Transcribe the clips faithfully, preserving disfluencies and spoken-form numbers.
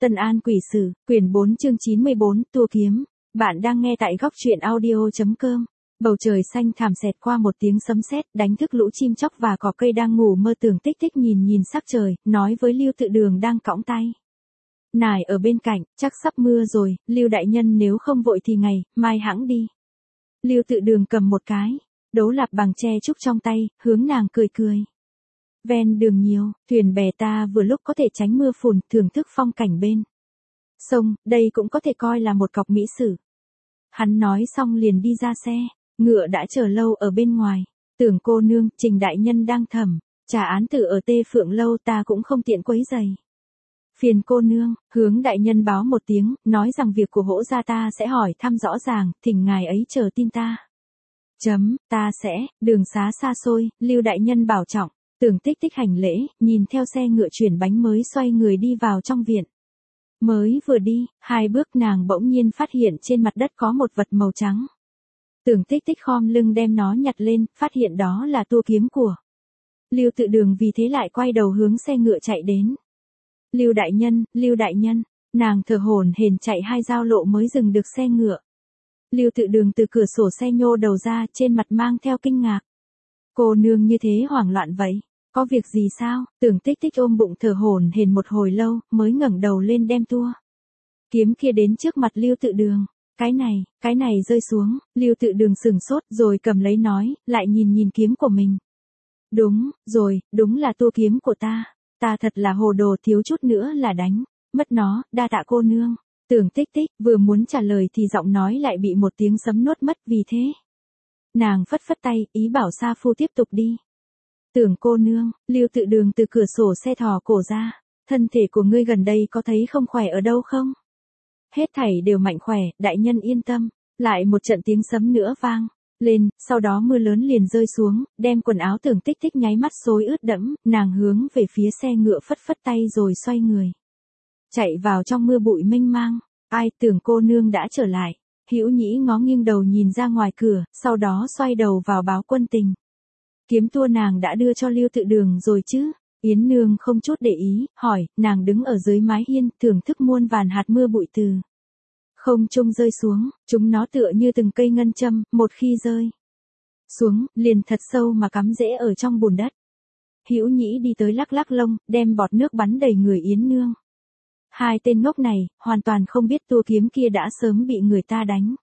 Tân An Quỷ Sử, quyển bốn chương chín mươi bốn, tua kiếm. Bạn đang nghe tại góc truyện audio chấm com. Bầu trời xanh thảm xẹt qua một tiếng sấm sét, đánh thức lũ chim chóc và cỏ cây đang ngủ mơ. Tưởng Tích Tích nhìn nhìn sắc trời, nói với Lưu Tự Đường đang cõng tay nải ở bên cạnh, chắc sắp mưa rồi, Lưu đại nhân nếu không vội thì ngày mai hẵng đi. Lưu Tự Đường cầm một cái đấu lạp bằng tre trúc trong tay, hướng nàng cười cười. Ven đường nhiều thuyền bè, ta vừa lúc có thể tránh mưa phùn, thưởng thức phong cảnh bên sông, đây cũng có thể coi là một cọc mỹ sử. Hắn nói xong liền đi ra xe, ngựa đã chờ lâu ở bên ngoài. Tưởng cô nương, Trình đại nhân đang thẩm trả án tử ở Tê Phượng lâu, ta cũng không tiện quấy rầy. Phiền cô nương, hướng đại nhân báo một tiếng, nói rằng việc của Hỗ gia ta sẽ hỏi thăm rõ ràng, thỉnh ngài ấy chờ tin ta. Chấm, ta sẽ, đường xá xa xôi, Lưu đại nhân bảo trọng. Tưởng Tích Tích hành lễ, nhìn theo xe ngựa chuyển bánh mới xoay người đi vào trong viện. Mới vừa đi, hai bước nàng bỗng nhiên phát hiện trên mặt đất có một vật màu trắng. Tưởng Tích Tích khom lưng đem nó nhặt lên, phát hiện đó là tua kiếm của Lưu Tự Đường, vì thế lại quay đầu hướng xe ngựa chạy đến. Lưu đại nhân, Lưu đại nhân, nàng thở hổn hển chạy hai giao lộ mới dừng được xe ngựa. Lưu Tự Đường từ cửa sổ xe nhô đầu ra, trên mặt mang theo kinh ngạc. Cô nương như thế hoảng loạn vậy, có việc gì sao? Tưởng Tích Tích ôm bụng thở hổn hển một hồi lâu, mới ngẩng đầu lên đem tua kiếm kia đến trước mặt Lưu Tự Đường. Cái này, cái này rơi xuống, Lưu Tự Đường sửng sốt rồi cầm lấy nói, lại nhìn nhìn kiếm của mình. Đúng, rồi, đúng là tua kiếm của ta, ta thật là hồ đồ, thiếu chút nữa là đánh mất nó, đa tạ cô nương. Tưởng Tích Tích vừa muốn trả lời thì giọng nói lại bị một tiếng sấm nuốt mất, vì thế nàng phất phất tay, ý bảo Sa Phu tiếp tục đi. Tưởng cô nương, Lưu Tự Đường từ cửa sổ xe thò cổ ra, thân thể của ngươi gần đây có thấy không khỏe ở đâu không? Hết thảy đều mạnh khỏe, đại nhân yên tâm. Lại một trận tiếng sấm nữa vang lên, sau đó mưa lớn liền rơi xuống, đem quần áo Tưởng Tích Tích nháy mắt xối ướt đẫm, nàng hướng về phía xe ngựa phất phất tay rồi xoay người chạy vào trong mưa bụi mênh mang. Ai, Tưởng cô nương đã trở lại. Hữu Nhĩ ngó nghiêng đầu nhìn ra ngoài cửa, sau đó xoay đầu vào báo quân tình. Kiếm tua nàng đã đưa cho Lưu Tự Đường rồi chứ? Yến nương không chút để ý, hỏi. Nàng đứng ở dưới mái hiên, thưởng thức muôn vàn hạt mưa bụi từ không trung rơi xuống, chúng nó tựa như từng cây ngân châm, một khi rơi xuống, liền thật sâu mà cắm rễ ở trong bùn đất. Hữu Nhĩ đi tới lắc lắc lông, đem bọt nước bắn đầy người Yến nương. Hai tên ngốc này, hoàn toàn không biết tua kiếm kia đã sớm bị người ta đánh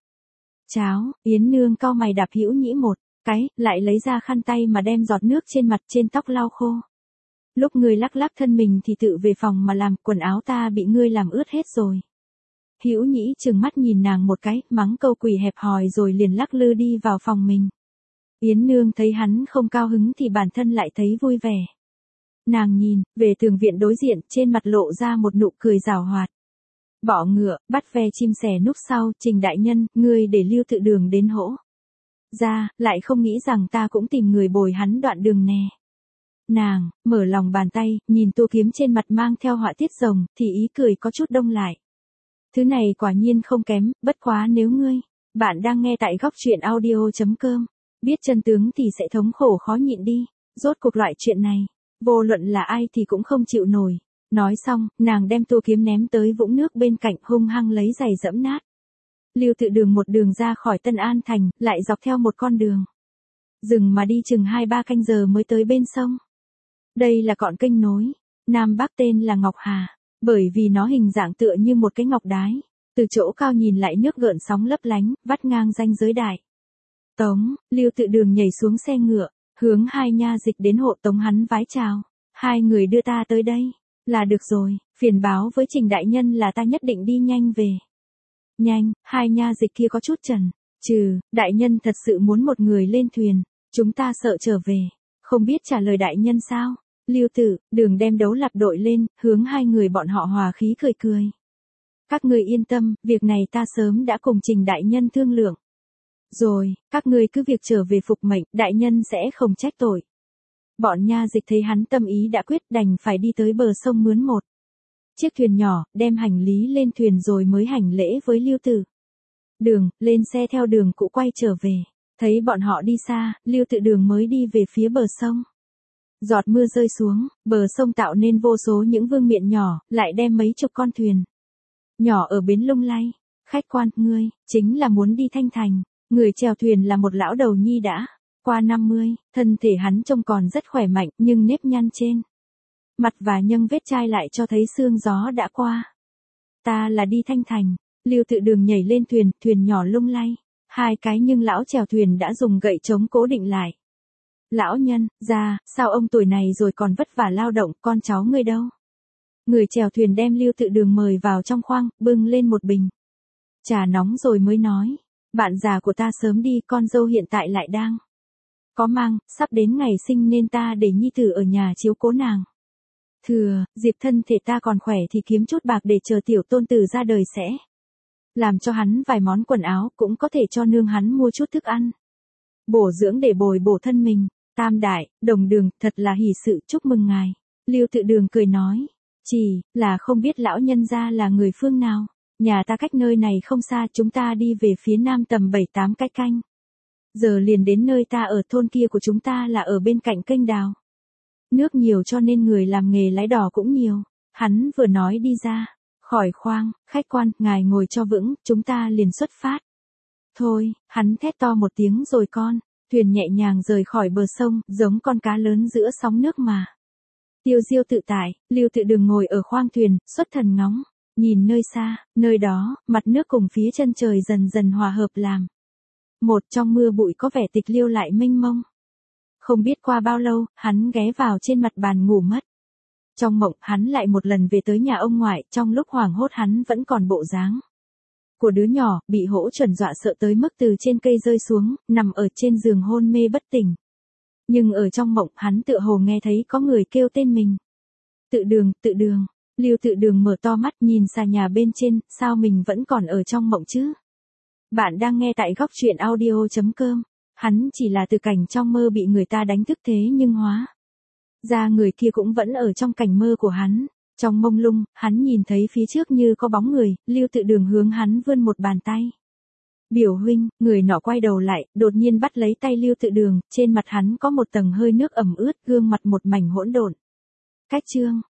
cháo. Yến nương cau mày đạp Hữu Nhĩ một cái, lại lấy ra khăn tay mà đem giọt nước trên mặt trên tóc lau khô. Lúc ngươi lắc lắc thân mình thì tự về phòng mà làm, quần áo ta bị ngươi làm ướt hết rồi. Hữu Nhĩ trừng mắt nhìn nàng một cái, mắng câu quỷ hẹp hòi rồi liền lắc lư đi vào phòng mình. Yến nương thấy hắn không cao hứng thì bản thân lại thấy vui vẻ. Nàng nhìn về tường viện đối diện, trên mặt lộ ra một nụ cười giảo hoạt. Bỏ ngựa, bắt ve chim sẻ núp sau, Trình đại nhân, ngươi để Lưu Tự Đường đến hỗ ra, lại không nghĩ rằng ta cũng tìm người bồi hắn đoạn đường nè. Nàng mở lòng bàn tay, nhìn tua kiếm trên mặt mang theo họa tiết rồng, thì ý cười có chút đông lại. Thứ này quả nhiên không kém, bất quá nếu ngươi, bạn đang nghe tại góc truyện audio chấm com, biết chân tướng thì sẽ thống khổ khó nhịn đi. Rốt cuộc loại chuyện này, vô luận là ai thì cũng không chịu nổi. Nói xong, nàng đem tua kiếm ném tới vũng nước bên cạnh, hung hăng lấy giày dẫm nát. Lưu Tự Đường một đường ra khỏi Tân An thành, lại dọc theo một con đường rừng mà đi chừng hai ba canh giờ mới tới bên sông. Đây là cọn kênh nối Nam Bắc, tên là Ngọc Hà, bởi vì nó hình dạng tựa như một cái ngọc đái. Từ chỗ cao nhìn lại nước gợn sóng lấp lánh, vắt ngang ranh giới đại tống. Lưu Tự Đường nhảy xuống xe ngựa, hướng hai nha dịch đến hộ tống hắn vái chào. Hai người đưa ta tới đây là được rồi, phiền báo với Trình đại nhân là ta nhất định đi nhanh về. Nhanh, hai nha dịch kia có chút chần chừ, đại nhân thật sự muốn một người lên thuyền, chúng ta sợ trở về không biết trả lời đại nhân sao? Lưu Tự Đường đem đấu lạp đội lên, hướng hai người bọn họ hòa khí cười cười. Các ngươi yên tâm, việc này ta sớm đã cùng Trình đại nhân thương lượng rồi, các ngươi cứ việc trở về phục mệnh, đại nhân sẽ không trách tội. Bọn nha dịch thấy hắn tâm ý đã quyết, đành phải đi tới bờ sông mướn một chiếc thuyền nhỏ, đem hành lý lên thuyền rồi mới hành lễ với Lưu Tự Đường, lên xe theo đường cũ quay trở về. Thấy bọn họ đi xa, Lưu Tự Đường mới đi về phía bờ sông. Giọt mưa rơi xuống, bờ sông tạo nên vô số những vương miện nhỏ, lại đem mấy chục con thuyền nhỏ ở bến lung lay. Khách quan, ngươi, chính là muốn đi Thanh Thành. Người chèo thuyền là một lão đầu nhi đã qua năm mươi, thân thể hắn trông còn rất khỏe mạnh, nhưng nếp nhăn trên mặt và những vết chai lại cho thấy sương gió đã qua. Ta là đi Thanh Thành. Lưu Tự Đường nhảy lên thuyền, thuyền nhỏ lung lay. Hai cái nhưng lão chèo thuyền đã dùng gậy chống cố định lại. Lão nhân, già, sao ông tuổi này rồi còn vất vả lao động, con cháu ngươi đâu? Người chèo thuyền đem Lưu Tự Đường mời vào trong khoang, bưng lên một bình trà nóng rồi mới nói. Bạn già của ta sớm đi, con dâu hiện tại lại đang có mang, sắp đến ngày sinh nên ta để nhi tử ở nhà chiếu cố nàng. Thừa, dịp thân thể ta còn khỏe thì kiếm chút bạc để chờ tiểu tôn tử ra đời sẽ làm cho hắn vài món quần áo, cũng có thể cho nương hắn mua chút thức ăn bổ dưỡng để bồi bổ thân mình. Tam đại, Đồng Đường, thật là hỷ sự, chúc mừng ngài. Lưu Tự Đường cười nói, chỉ là không biết lão nhân gia là người phương nào. Nhà ta cách nơi này không xa, chúng ta đi về phía nam tầm bảy tám cái canh giờ liền đến nơi ta ở. Thôn kia của chúng ta là ở bên cạnh kênh đào nước nhiều cho nên người làm nghề lái đò cũng nhiều. Hắn vừa nói đi ra khỏi khoang, khách quan, ngài ngồi cho vững, chúng ta liền xuất phát. Thôi, hắn thét to một tiếng rồi con, thuyền nhẹ nhàng rời khỏi bờ sông, giống con cá lớn giữa sóng nước mà. Tiêu diêu tự tại, Lưu Tự Đường ngồi ở khoang thuyền, xuất thần ngóng, nhìn nơi xa, nơi đó, mặt nước cùng phía chân trời dần dần hòa hợp làm một, trong mưa bụi có vẻ tịch liêu lại mênh mông. Không biết qua bao lâu, hắn ghé vào trên mặt bàn ngủ mất. Trong mộng, hắn lại một lần về tới nhà ông ngoại, trong lúc hoảng hốt hắn vẫn còn bộ dáng của đứa nhỏ, bị hỗ chuẩn dọa sợ tới mức từ trên cây rơi xuống, nằm ở trên giường hôn mê bất tỉnh. Nhưng ở trong mộng, hắn tựa hồ nghe thấy có người kêu tên mình. Tự Đường, Tự Đường. Lưu Tự Đường mở to mắt nhìn xa nhà bên trên, sao mình vẫn còn ở trong mộng chứ? Bạn đang nghe tại góc truyện audio chấm com. Hắn chỉ là từ cảnh trong mơ bị người ta đánh thức thế nhưng hóa ra người kia cũng vẫn ở trong cảnh mơ của hắn. Trong mông lung, hắn nhìn thấy phía trước như có bóng người, Lưu Tự Đường hướng hắn vươn một bàn tay. Biểu huynh, người nọ quay đầu lại, đột nhiên bắt lấy tay Lưu Tự Đường, trên mặt hắn có một tầng hơi nước ẩm ướt, gương mặt một mảnh hỗn độn. Cách chương